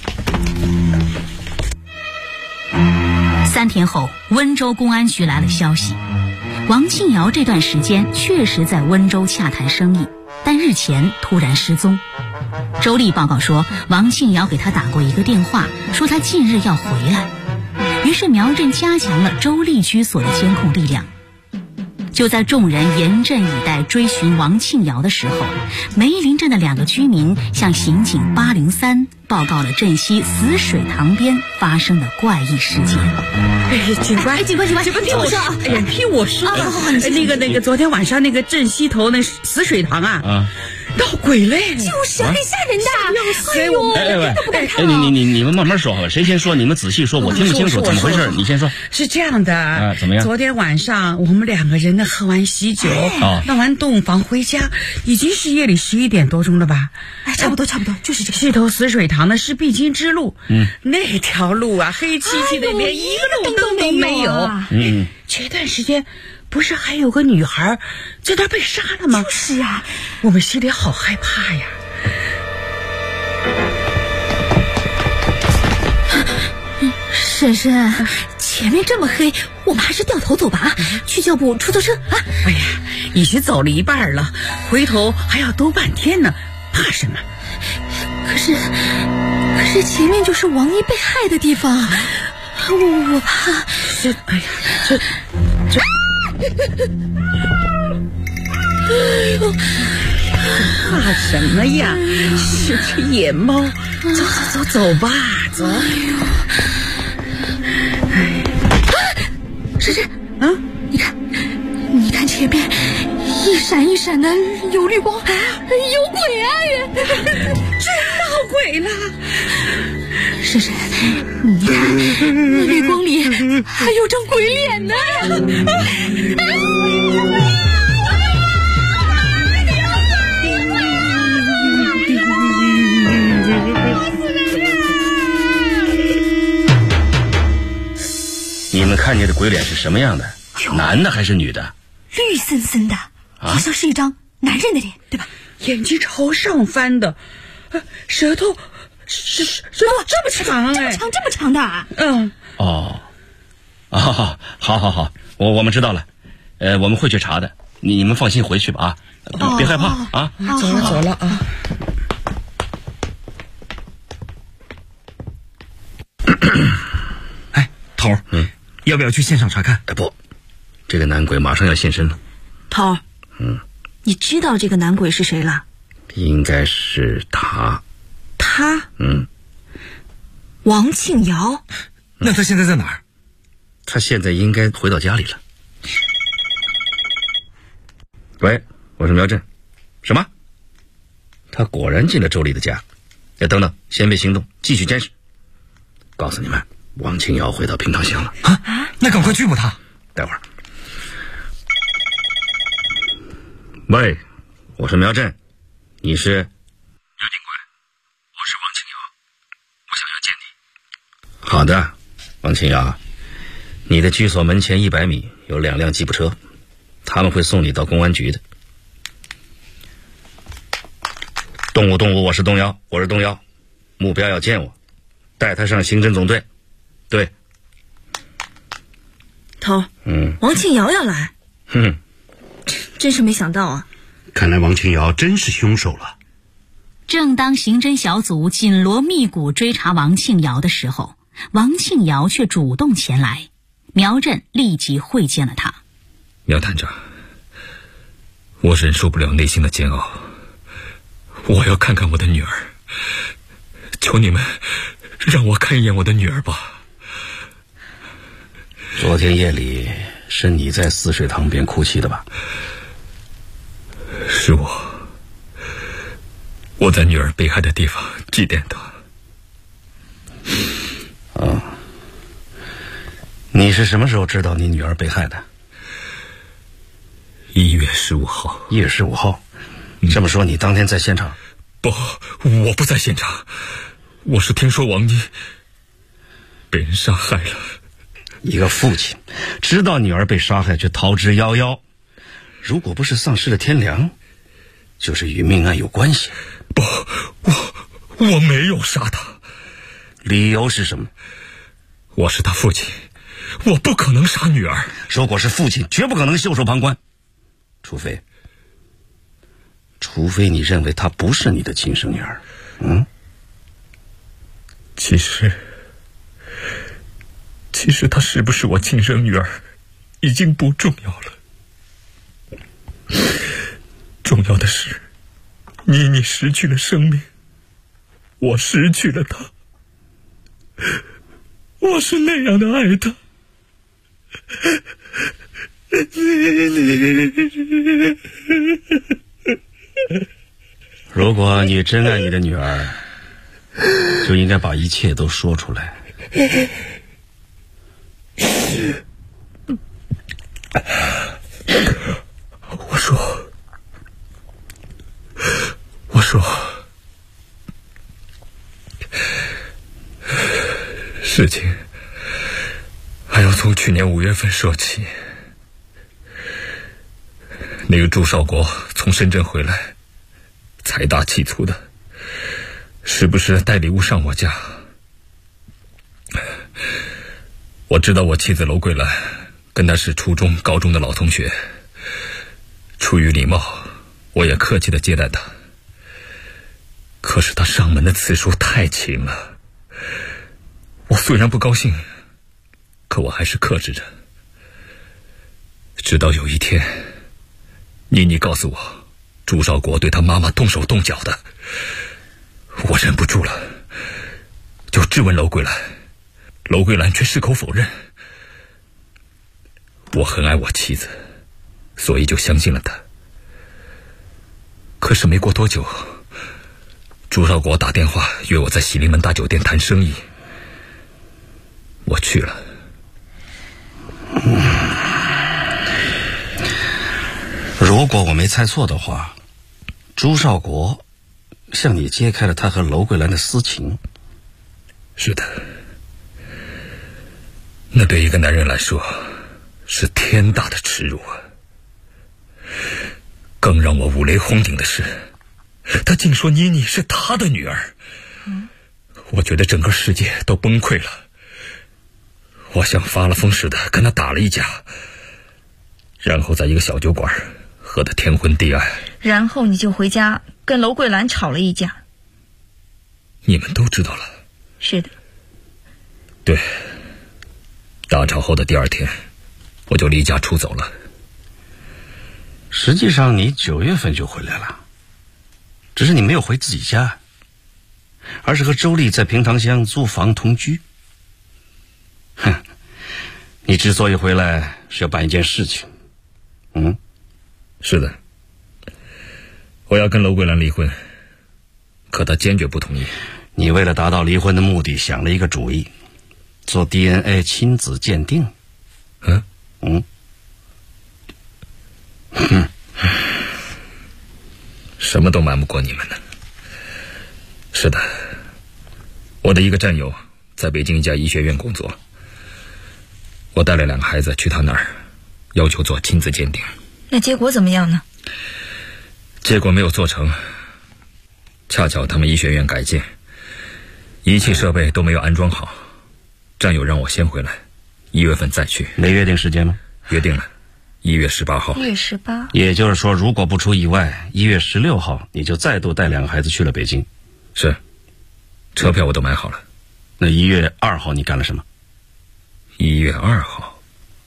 3天后，温州公安局来了消息，王庆瑶这段时间确实在温州洽谈生意，但日前突然失踪。周丽报告说，王庆瑶给他打过一个电话，说他近日要回来。于是苗镇加强了周丽居所的监控力量。就在众人严阵以待追寻王庆瑶的时候，梅林镇的2个居民向刑警803报告了镇西死水塘边发生的怪异事件。 警官，听我说，听我说，那个，昨天晚上那个镇西头那死水塘啊。闹鬼嘞！ 就是很吓人的，哎呦，都不敢看了。你们慢慢说好吧，谁先说？你们仔细说，我听不清楚，怎么回事？你先说。 是这样的， 怎么样？ 昨天晚上我们2个人呢喝完喜酒，闹完洞房回家，已经是夜里11点多钟了吧？ 差不多，就是这个。 西头死水塘呢是必经之路，那条路啊黑漆漆的，连一个路灯都没有。这段时间。不是还有个女孩在那被杀了吗？ 就是啊， 我们心里好害怕呀。 婶婶，前面这么黑，我们还是掉头走吧啊！去叫部出租车啊！ 哎呀，已经走了一半了，回头还要兜半天呢，怕什么？ 可是前面就是王一被害的地方，我怕。 这。怕什么呀？是只野猫。走吧，走。 这，你看前面一闪一闪的有绿光，有鬼啊！ 真闹鬼了！ 婶婶，你看那绿光里还有张鬼脸呢！ 你们看见的鬼脸是什么样的？男的还是女的？ 绿森森的，好像是一张男人的脸，对吧？ 眼睛朝上翻的，舌头这么长， 这么长的啊！ 好，我们知道了，我们会去查的，你们放心回去吧啊，别害怕啊。 走了啊。 哎，头儿，要不要去现场查看？ 不，这个男鬼马上要现身了。 头儿，你知道这个男鬼是谁了？ 应该是他。 他？王庆瑶。 那他现在在哪儿？ 他现在应该回到家里了。喂，我是苗振。什么？他果然进了周丽的家。等等，先别行动，继续监视。告诉你们，王庆瑶回到平塘乡了。 那赶快拘捕他。 待会儿。喂，我是苗振，你是？ 刘警官，我是王庆瑶，我想要见你。 好的，王庆瑶，你的居所门前100米有2辆吉普车，他们会送你到公安局的。动物，我是东瑶，目标要见我，带他上刑侦总队。对。 头，王庆瑶要来。真是没想到啊！ 看来王庆瑶真是凶手了。 正当刑侦小组紧锣密鼓追查王庆瑶的时候，王庆瑶却主动前来。苗振立即会见了他。 苗探长，我忍受不了内心的煎熬，我要看看我的女儿，求你们让我看一眼我的女儿吧。 昨天夜里是你在泗水塘边哭泣的吧？ 是我在女儿被害的地方祭奠她。 你是什么时候知道你女儿被害的 ？1月15号。 1月15号？这么说你当天在现场？ 不，我不在现场，我是听说王妮被人杀害了。 一个父亲知道女儿被杀害却逃之夭夭，如果不是丧失了天良，就是与命案有关系。 不，我没有杀他。 理由是什么？ 我是他父亲，我不可能杀女儿。 如果是父亲，绝不可能袖手旁观，除非你认为她不是你的亲生女儿。 其实她是不是我亲生女儿已经不重要了，重要的是你失去了生命，我失去了她，我是那样的爱她。 如果你真爱你的女儿，就应该把一切都说出来。 我说，事情还要从去年5月份说起。那个朱少国从深圳回来，财大气粗的，时不时带礼物上我家。我知道我妻子娄桂兰跟他是初中、高中的老同学，出于礼貌，我也客气地接待他。可是他上门的次数太勤了，我虽然不高兴，可我还是克制着。直到有一天，妮妮告诉我朱少国对他妈妈动手动脚的，我忍不住了，就质问娄桂兰，娄桂兰却矢口否认。 我很爱我妻子，所以就相信了他。可是没过多久，朱少国打电话约我在喜临门大酒店谈生意，我去了。 如果我没猜错的话，朱少国向你揭开了他和娄桂兰的私情。 是的，那对一个男人来说是天大的耻辱啊！更让我五雷轰顶的是，他竟说妮妮是他的女儿。我觉得整个世界都崩溃了。我像发了疯似的跟他打了一架，然后在一个小酒馆喝得天昏地暗。 然后你就回家跟娄桂兰吵了一架。 你们都知道了。 是的。 对，大吵后的第二天，我就离家出走了。 实际上你9月份就回来了，只是你没有回自己家，而是和周丽在平塘乡租房同居。你之所以回来是要办一件事情。 是的，我要跟娄桂兰离婚，可她坚决不同意。 你为了达到离婚的目的想了一个主意，做 DNA 亲子鉴定。 什么都瞒不过你们的。是的，我的一个战友在北京一家医学院工作，我带了2个孩子去他那儿，要求做亲子鉴定。 那结果怎么样呢？ 结果没有做成，恰巧他们医学院改建，仪器设备都没有安装好，战友让我先回来，1月份再去。 没约定时间吗？ 约定了，1月18号。 1月18。 也就是说，如果不出意外，1月16号你就再度带2个孩子去了北京。 是，车票我都买好了。 那1月2号你干了什么 ？1月2号，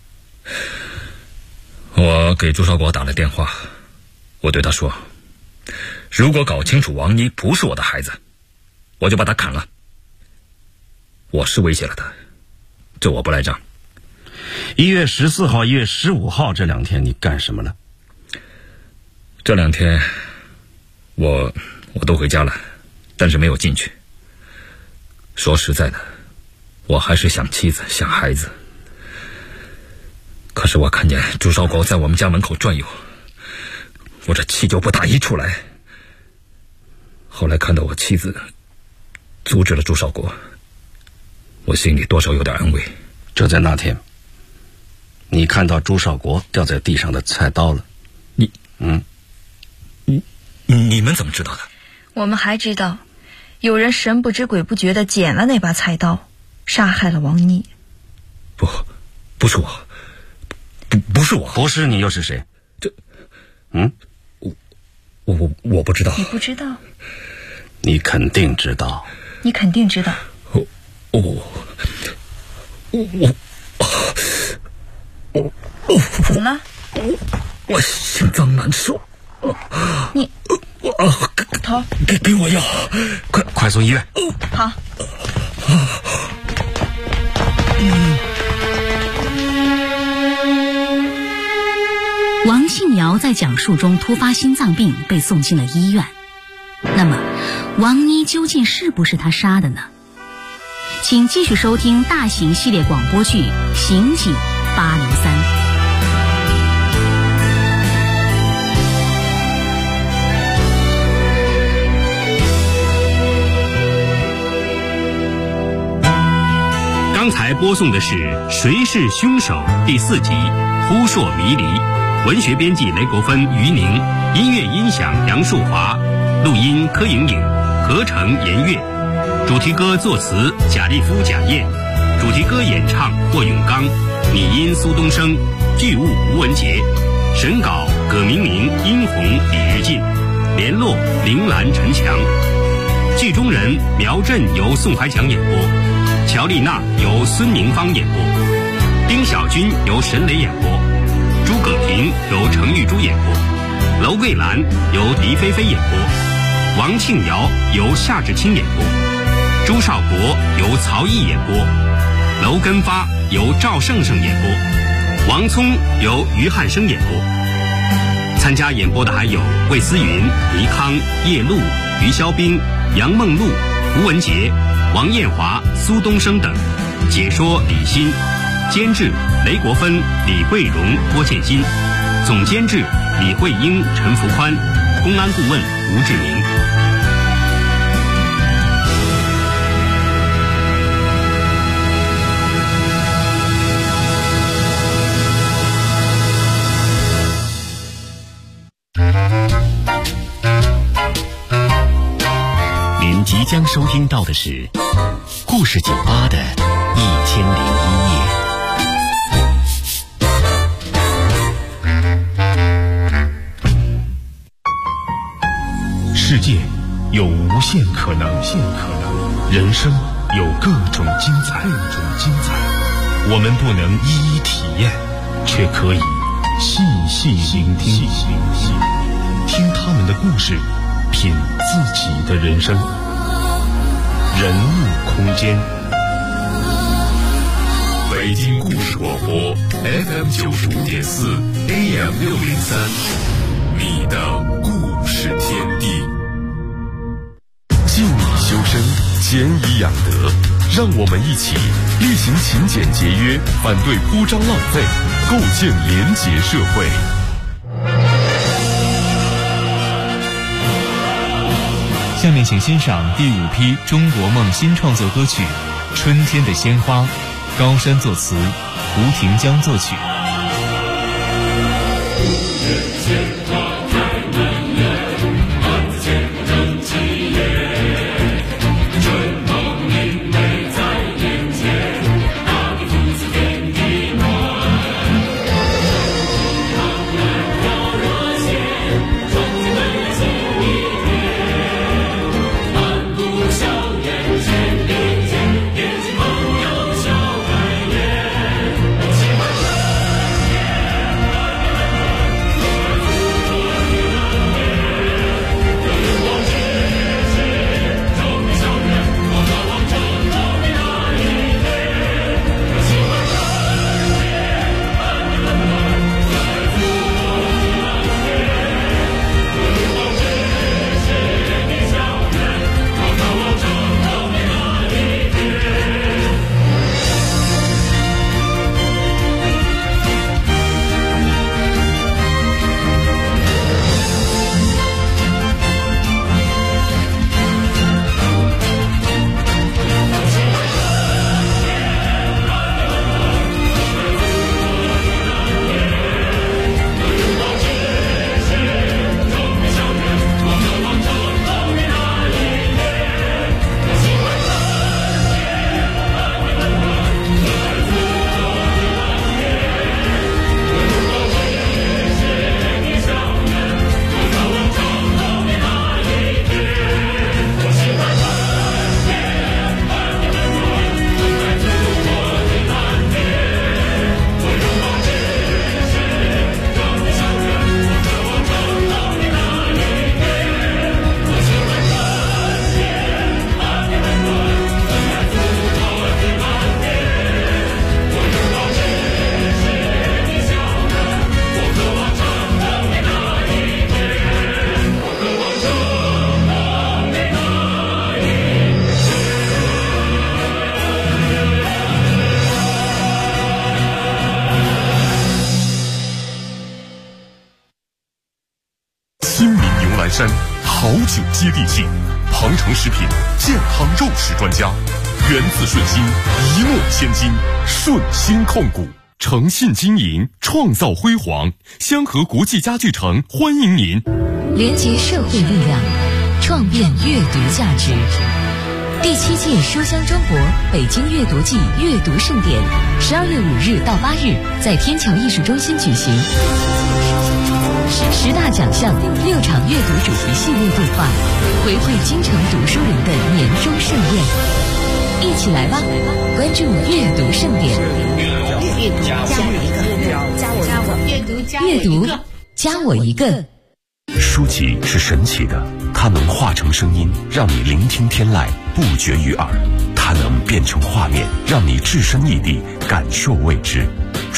我给朱少国打了电话，我对他说，如果搞清楚王妮不是我的孩子，我就把他砍了。我是威胁了他，这我不赖账。 1月14号、1月15号这2天你干什么了？ 这2天我都回家了，但是没有进去。说实在的，我还是想妻子想孩子。可是我看见朱少国在我们家门口转悠，我这气就不打一处来。后来看到我妻子阻止了朱少国，我心里多少有点安慰。 就在那天，你看到朱少国掉在地上的菜刀了。 你们怎么知道的？ 我们还知道有人神不知鬼不觉地捡了那把菜刀，杀害了王妮。 不是我，不是我。 不是你又是谁？ 我不知道。 你不知道？ 你肯定知道。 你肯定知道。怎么了？ 我心脏难受。 你头给我药， 快送医院。 好。 王庆瑶在讲述中突发心脏病被送进了医院。那么，王妮究竟是不是他杀的呢？请继续收听大型系列广播剧《刑警803》。 刚才播送的是《谁是凶手》第4集《扑朔迷离》，文学编辑雷国芬、于宁，音乐音响杨树华，录音柯莹莹，合成严月，主题歌作词贾立夫、贾燕，主题歌演唱霍永刚，拟音苏东升，剧务吴文杰，审稿葛明明、殷红、李日进，联络铃兰、陈强。剧中人苗振由宋怀强演播，乔丽娜由孙宁芳演播，丁小军由沈磊演播，诸葛平由程玉珠演播，娄桂兰由狄菲菲演播，王庆瑶由夏志清演播，朱少国由曹毅演播，娄根发由赵胜胜演播， 王聪由于汉生演播。参加演播的还有魏思云、倪康、叶璐、于肖斌、杨梦露、吴文杰、王艳华、苏东升等。解说李欣，监制雷国芬、李桂荣、郭建新，总监制李慧英、陈福宽，公安顾问吴志明。 您即将收听到的是故事酒吧的1001夜。 世界有无限可能，人生有各种精彩。我们不能一一体验，却可以细细聆听，听他们的故事，品自己的人生。人物空间， 北京故事广播 FM 95.4 AM 603，你的故事天地。静以修身，俭以养德，让我们一起厉行勤俭节约，反对铺张浪费，构建廉洁社会。 下面请欣赏第5批中国梦新创作歌曲《春天的鲜花》，高山作词，胡廷江作曲。 山好酒接地气，庞城食品健康肉食专家，源自顺心，一诺千金，顺心控股，诚信经营，创造辉煌。香河国际家具城欢迎您。 连结社会力量，创变阅读价值。第7届书香中国北京阅读季阅读盛典，12月5日到8日在天桥艺术中心举行。10大奖项，6场阅读主题系列对话，回馈京城读书人的年终盛宴。一起来吧，关注阅读盛典。 阅读加我一个， 阅读加我一个。 书籍是神奇的，它能化成声音，让你聆听天籁，不绝于耳；它能变成画面，让你置身异地，感受未知。